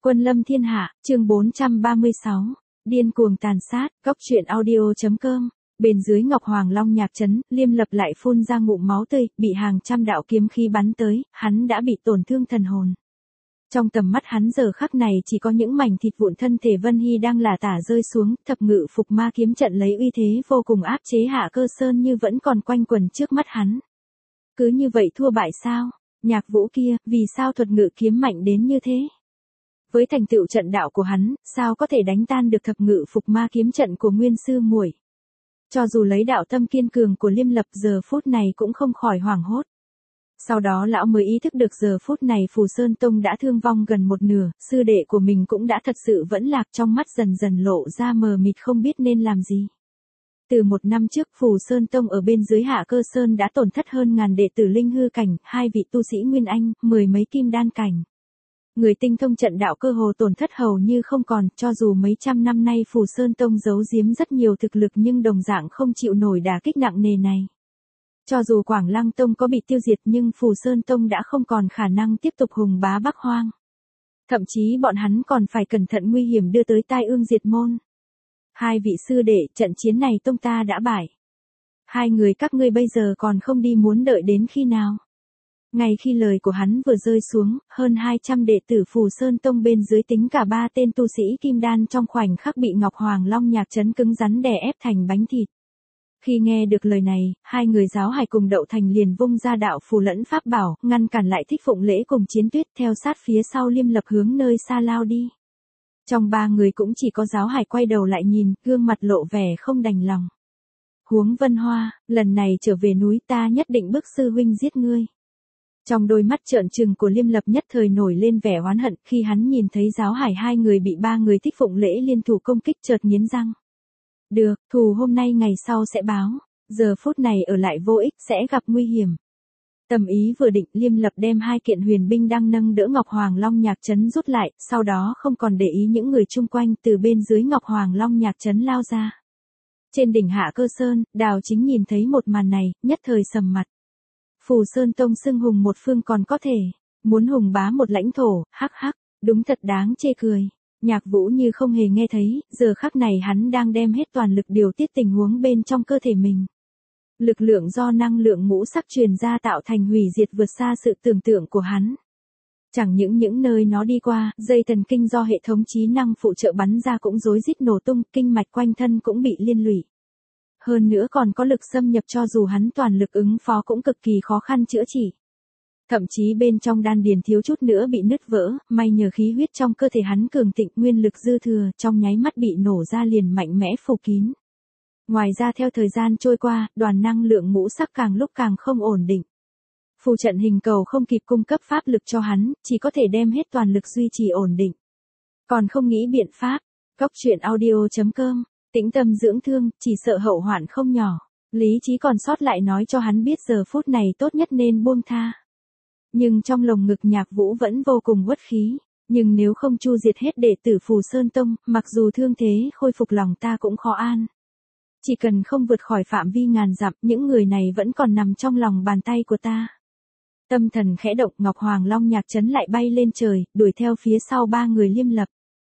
Quân lâm thiên hạ, chương 436. Điên cuồng tàn sát, góc truyện audio.com. Bên dưới Ngọc Hoàng Long nhạc trấn, Liêm Lập lại phun ra ngụm máu tươi, bị hàng trăm đạo kiếm khí bắn tới, hắn đã bị tổn thương thần hồn. Trong tầm mắt hắn giờ khắc này chỉ có những mảnh thịt vụn, thân thể Vân Hy đang lả tả rơi xuống, thập ngự phục ma kiếm trận lấy uy thế vô cùng áp chế Hạ Cơ Sơn như vẫn còn quanh quẩn trước mắt hắn. Cứ như vậy thua bại sao? Nhạc Vũ kia, vì sao thuật ngự kiếm mạnh đến như thế? Với thành tựu trận đạo của hắn, sao có thể đánh tan được thập ngự phục ma kiếm trận của Nguyên sư muội? Cho dù lấy đạo tâm kiên cường của Liêm Lập giờ phút này cũng không khỏi hoảng hốt. Sau đó lão mới ý thức được giờ phút này Phù Sơn Tông đã thương vong gần một nửa, sư đệ của mình cũng đã thật sự vẫn lạc, trong mắt dần dần lộ ra mờ mịt không biết nên làm gì. Từ một năm trước Phù Sơn Tông ở bên dưới Hạ Cơ Sơn đã tổn thất hơn ngàn đệ tử linh hư cảnh, 2 vị tu sĩ Nguyên Anh, 10 mấy kim đan cảnh. Người tinh thông trận đạo cơ hồ tổn thất hầu như không còn, cho dù mấy trăm năm nay Phù Sơn Tông giấu giếm rất nhiều thực lực nhưng đồng dạng không chịu nổi đả kích nặng nề này. Cho dù Quảng Lăng Tông có bị tiêu diệt nhưng Phù Sơn Tông đã không còn khả năng tiếp tục hùng bá Bắc Hoang. Thậm chí bọn hắn còn phải cẩn thận nguy hiểm đưa tới tai ương diệt môn. 2 vị sư đệ, trận chiến này tông ta đã bại. 2 người các ngươi bây giờ còn không đi muốn đợi đến khi nào? Ngay khi lời của hắn vừa rơi xuống, hơn 200 đệ tử Phù Sơn Tông bên dưới tính cả 3 tên tu sĩ kim đan trong khoảnh khắc bị Ngọc Hoàng Long nhạc trấn cứng rắn đè ép thành bánh thịt. Khi nghe được lời này, 2 người giáo hải cùng Đậu Thành liền vung ra đạo phù lẫn pháp bảo, ngăn cản lại Thích Phụng Lễ cùng Chiến Tuyết, theo sát phía sau Liêm Lập hướng nơi xa lao đi. Trong 3 người cũng chỉ có giáo hải quay đầu lại nhìn, gương mặt lộ vẻ không đành lòng. Huống Vân Hoa, lần này trở về núi ta nhất định bức sư huynh giết ngươi. Trong đôi mắt trợn trừng của Liêm Lập nhất thời nổi lên vẻ oán hận khi hắn nhìn thấy giáo hải 2 người bị 3 người Thích Phụng Lễ liên thủ công kích, chợt nghiến răng. Được, thù hôm nay ngày sau sẽ báo, giờ phút này ở lại vô ích, sẽ gặp nguy hiểm. Tầm ý vừa định, Liêm Lập đem 2 kiện huyền binh đang nâng đỡ Ngọc Hoàng Long nhạc trấn rút lại, sau đó không còn để ý những người chung quanh, từ bên dưới Ngọc Hoàng Long nhạc trấn lao ra. Trên đỉnh Hạ Cơ Sơn, Đào Chính nhìn thấy một màn này, nhất thời sầm mặt. Phù Sơn Tông xưng hùng một phương còn có thể, muốn hùng bá một lãnh thổ, hắc hắc, đúng thật đáng chê cười. Nhạc Vũ như không hề nghe thấy, giờ khắc này hắn đang đem hết toàn lực điều tiết tình huống bên trong cơ thể mình. Lực lượng do năng lượng ngũ sắc truyền ra tạo thành hủy diệt vượt xa sự tưởng tượng của hắn. Chẳng những nơi nó đi qua, dây thần kinh do hệ thống trí năng phụ trợ bắn ra cũng rối rít nổ tung, kinh mạch quanh thân cũng bị liên lụy. Hơn nữa còn có lực xâm nhập, cho dù hắn toàn lực ứng phó cũng cực kỳ khó khăn chữa trị. Thậm chí bên trong đan điền thiếu chút nữa bị nứt vỡ, may nhờ khí huyết trong cơ thể hắn cường thịnh, nguyên lực dư thừa, trong nháy mắt bị nổ ra liền mạnh mẽ phủ kín. Ngoài ra theo thời gian trôi qua, đoàn năng lượng ngũ sắc càng lúc càng không ổn định. Phù trận hình cầu không kịp cung cấp pháp lực cho hắn, chỉ có thể đem hết toàn lực duy trì ổn định. Còn không nghĩ biện pháp, góc truyện audio.com, tĩnh tâm dưỡng thương, chỉ sợ hậu hoạn không nhỏ. Lý trí còn sót lại nói cho hắn biết giờ phút này tốt nhất nên buông tha. Nhưng trong lồng ngực Nhạc Vũ vẫn vô cùng uất khí, nhưng nếu không chu diệt hết đệ tử Phù Sơn Tông, mặc dù thương thế khôi phục lòng ta cũng khó an. Chỉ cần không vượt khỏi phạm vi ngàn dặm, những người này vẫn còn nằm trong lòng bàn tay của ta. Tâm thần khẽ động, Ngọc Hoàng Long nhạc trấn lại bay lên trời, đuổi theo phía sau 3 người Liêm Lập.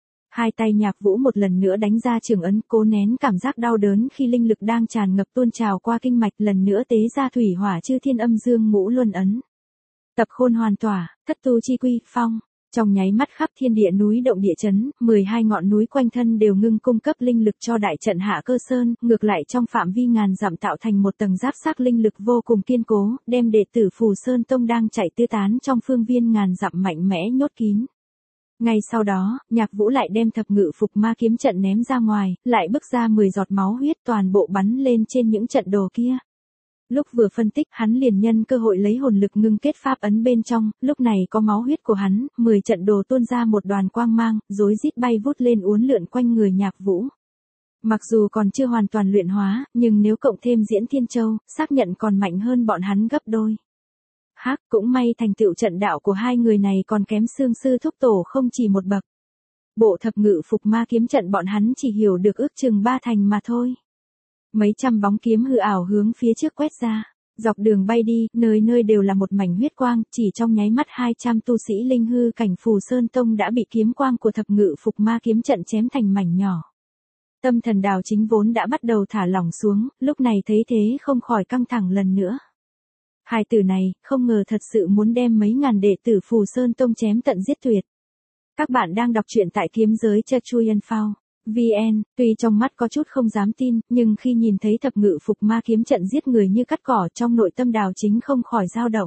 2 tay Nhạc Vũ một lần nữa đánh ra trường ấn, cố nén cảm giác đau đớn khi linh lực đang tràn ngập tuôn trào qua kinh mạch, lần nữa tế ra thủy hỏa chư thiên âm dương ngũ luân ấn. Tập khôn hoàn tỏa, thất tu chi quy, phong. Trong nháy mắt khắp thiên địa núi động địa chấn, 12 ngọn núi quanh thân đều ngưng cung cấp linh lực cho đại trận Hạ Cơ Sơn, ngược lại trong phạm vi ngàn dặm tạo thành một tầng giáp xác linh lực vô cùng kiên cố, đem đệ tử Phù Sơn Tông đang chạy tứ tán trong phương viên ngàn dặm mạnh mẽ nhốt kín. Ngay sau đó, Nhạc Vũ lại đem thập ngự phục ma kiếm trận ném ra ngoài, lại bức ra 10 giọt máu huyết toàn bộ bắn lên trên những trận đồ kia. Lúc vừa phân tích, hắn liền nhân cơ hội lấy hồn lực ngưng kết pháp ấn bên trong, lúc này có máu huyết của hắn, 10 trận đồ tuôn ra một đoàn quang mang, rối rít bay vút lên uốn lượn quanh người Nhạc Vũ. Mặc dù còn chưa hoàn toàn luyện hóa, nhưng nếu cộng thêm Diễn Thiên Châu, xác nhận còn mạnh hơn bọn hắn gấp đôi. Hắc, cũng may thành tựu trận đạo của 2 người này còn kém Xương Sư Thúc Tổ không chỉ một bậc. Bộ thập ngự phục ma kiếm trận bọn hắn chỉ hiểu được ước chừng 3 thành mà thôi. Mấy trăm bóng kiếm hư ảo hướng phía trước quét ra. Dọc đường bay đi, nơi nơi đều là một mảnh huyết quang, chỉ trong nháy mắt 200 tu sĩ linh hư cảnh Phù Sơn Tông đã bị kiếm quang của thập ngự phục ma kiếm trận chém thành mảnh nhỏ. Tâm thần Đào Chính vốn đã bắt đầu thả lỏng xuống, lúc này thấy thế không khỏi căng thẳng lần nữa. Hai tử này, không ngờ thật sự muốn đem mấy ngàn đệ tử Phù Sơn Tông chém tận giết tuyệt. Các bạn đang đọc truyện tại kiếm giới.chuyenphao. VN, tuy trong mắt có chút không dám tin, nhưng khi nhìn thấy thập ngự phục ma kiếm trận giết người như cắt cỏ trong nội tâm Đào Chính không khỏi dao động.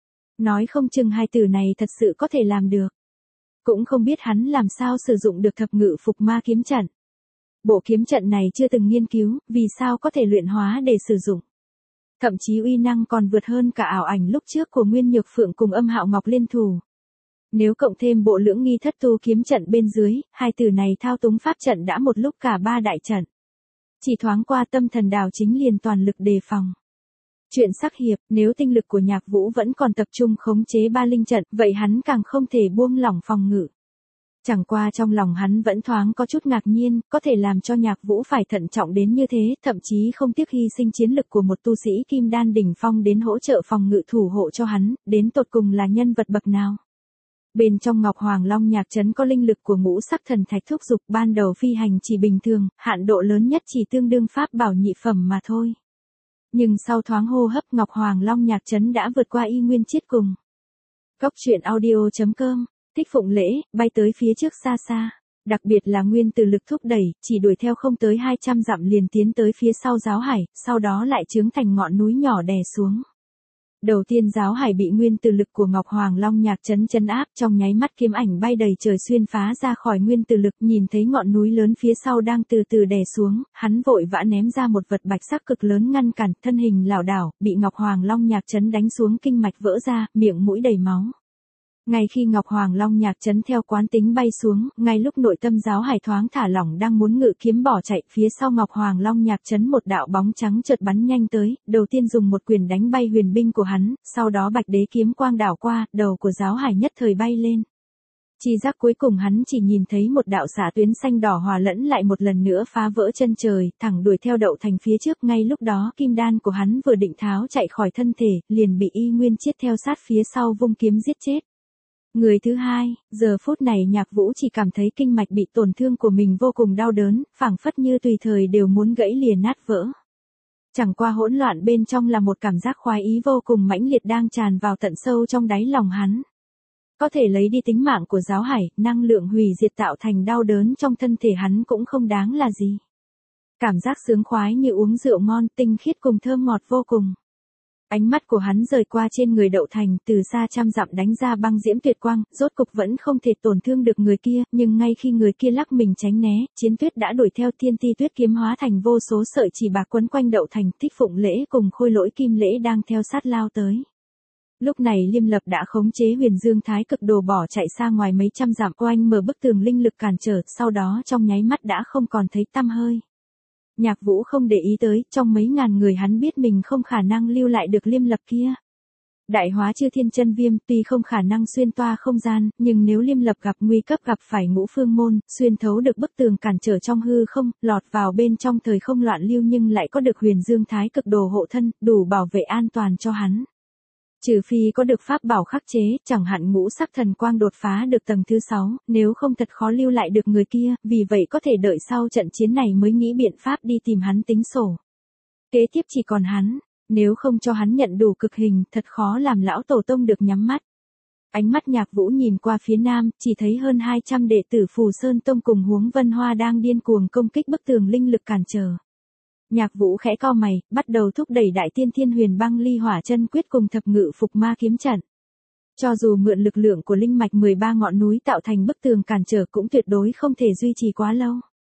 Nói không chừng hai từ này thật sự có thể làm được. Cũng không biết hắn làm sao sử dụng được thập ngự phục ma kiếm trận. Bộ kiếm trận này chưa từng nghiên cứu, vì sao có thể luyện hóa để sử dụng. Thậm chí uy năng còn vượt hơn cả ảo ảnh lúc trước của Nguyên Nhược Phượng cùng Âm Hạo Ngọc liên thủ. Nếu cộng thêm bộ lưỡng nghi thất tu kiếm trận bên dưới, hai từ này thao túng pháp trận đã một lúc cả ba đại trận. Chỉ thoáng qua tâm thần Đào Chính liền toàn lực đề phòng. Chuyện sắc hiệp, nếu tinh lực của Nhạc Vũ vẫn còn tập trung khống chế ba linh trận, vậy hắn càng không thể buông lỏng phòng ngự. Chẳng qua trong lòng hắn vẫn thoáng có chút ngạc nhiên, có thể làm cho Nhạc Vũ phải thận trọng đến như thế, thậm chí không tiếc hy sinh chiến lực của một tu sĩ kim đan đỉnh phong đến hỗ trợ phòng ngự thủ hộ cho hắn, đến tột cùng là nhân vật bậc nào. Bên trong Ngọc Hoàng Long Nhạc Trấn có linh lực của ngũ sắc thần thạch thúc dục, ban đầu phi hành chỉ bình thường, hạn độ lớn nhất chỉ tương đương pháp bảo nhị phẩm mà thôi. Nhưng sau thoáng hô hấp Ngọc Hoàng Long Nhạc Trấn đã vượt qua y nguyên chiết cùng. Góc truyện audio.com, Thích Phụng Lễ, bay tới phía trước xa xa. Đặc biệt là nguyên từ lực thúc đẩy, chỉ đuổi theo không tới 200 dặm liền tiến tới phía sau Giáo Hải, sau đó lại chướng thành ngọn núi nhỏ đè xuống. Đầu tiên Giáo Hải bị nguyên từ lực của Ngọc Hoàng Long Nhạc Trấn trấn áp, trong nháy mắt kiếm ảnh bay đầy trời xuyên phá ra khỏi nguyên từ lực, nhìn thấy ngọn núi lớn phía sau đang từ từ đè xuống, hắn vội vã ném ra một vật bạch sắc cực lớn ngăn cản, thân hình lảo đảo, bị Ngọc Hoàng Long Nhạc Trấn đánh xuống kinh mạch vỡ ra, miệng mũi đầy máu. Ngay khi Ngọc Hoàng Long Nhạc Trấn theo quán tính bay xuống, ngay lúc nội tâm Giáo Hải thoáng thả lỏng đang muốn ngự kiếm bỏ chạy, phía sau Ngọc Hoàng Long Nhạc Trấn một đạo bóng trắng chợt bắn nhanh tới, đầu tiên dùng một quyền đánh bay huyền binh của hắn, sau đó bạch đế kiếm quang đảo qua, đầu của Giáo Hải nhất thời bay lên. Chi giác cuối cùng hắn chỉ nhìn thấy một đạo xạ tuyến xanh đỏ hòa lẫn lại một lần nữa phá vỡ chân trời, thẳng đuổi theo Đậu Thành phía trước, ngay lúc đó kim đan của hắn vừa định tháo chạy khỏi thân thể, liền bị y nguyên chiết theo sát phía sau vung kiếm giết chết. Người thứ hai, giờ phút này Nhạc Vũ chỉ cảm thấy kinh mạch bị tổn thương của mình vô cùng đau đớn, phảng phất như tùy thời đều muốn gãy lìa nát vỡ. Chẳng qua hỗn loạn bên trong là một cảm giác khoái ý vô cùng mãnh liệt đang tràn vào tận sâu trong đáy lòng hắn. Có thể lấy đi tính mạng của Giáo Hải, năng lượng hủy diệt tạo thành đau đớn trong thân thể hắn cũng không đáng là gì. Cảm giác sướng khoái như uống rượu ngon, tinh khiết cùng thơm ngọt vô cùng. Ánh mắt của hắn rời qua trên người Đậu Thành, từ xa trăm dặm đánh ra băng diễm tuyệt quang, rốt cục vẫn không thể tổn thương được người kia, nhưng ngay khi người kia lắc mình tránh né, Chiến Tuyết đã đuổi theo Thiên Ti Tuyết kiếm hóa thành vô số sợi chỉ bạc quấn quanh Đậu Thành, Thích Phụng Lễ cùng Khôi Lỗi Kim Lễ đang theo sát lao tới. Lúc này Liêm Lập đã khống chế Huyền Dương Thái Cực Đồ bỏ chạy xa ngoài mấy trăm dặm, oanh mở bức tường linh lực cản trở, sau đó trong nháy mắt đã không còn thấy tăm hơi. Nhạc Vũ không để ý tới, trong mấy ngàn người hắn biết mình không khả năng lưu lại được Liêm Lập kia. Đại hóa Chư Thiên Chân Viêm tuy không khả năng xuyên toa không gian, nhưng nếu Liêm Lập gặp nguy cấp gặp phải Ngũ Phương Môn, xuyên thấu được bức tường cản trở trong hư không, lọt vào bên trong thời không loạn lưu nhưng lại có được Huyền Dương Thái Cực Đồ hộ thân, đủ bảo vệ an toàn cho hắn. Trừ phi có được pháp bảo khắc chế, chẳng hạn ngũ sắc thần quang đột phá được tầng thứ 6, nếu không thật khó lưu lại được người kia, vì vậy có thể đợi sau trận chiến này mới nghĩ biện pháp đi tìm hắn tính sổ. Kế tiếp chỉ còn hắn, nếu không cho hắn nhận đủ cực hình, thật khó làm lão tổ tông được nhắm mắt. Ánh mắt Nhạc Vũ nhìn qua phía nam, chỉ thấy hơn 200 đệ tử Phù Sơn Tông cùng Huống Vân Hoa đang điên cuồng công kích bức tường linh lực cản trở. Nhạc Vũ khẽ cau mày, bắt đầu thúc đẩy Đại Tiên Thiên Huyền Băng Ly Hỏa Chân Quyết cùng thập ngự phục ma kiếm trận. Cho dù mượn lực lượng của linh mạch 13 ngọn núi tạo thành bức tường cản trở cũng tuyệt đối không thể duy trì quá lâu.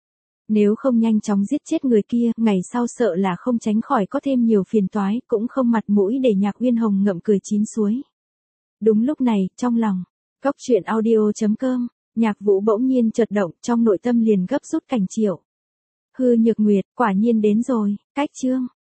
Nếu không nhanh chóng giết chết người kia, ngày sau sợ là không tránh khỏi có thêm nhiều phiền toái, cũng không mặt mũi để Nhạc Uyên Hồng ngậm cười chín suối. Đúng lúc này, trong lòng, góc truyện audio.com, Nhạc Vũ bỗng nhiên chợt động, trong nội tâm liền gấp rút cảnh triệu. Hư Nhược Nguyệt, quả nhiên đến rồi, cách chương.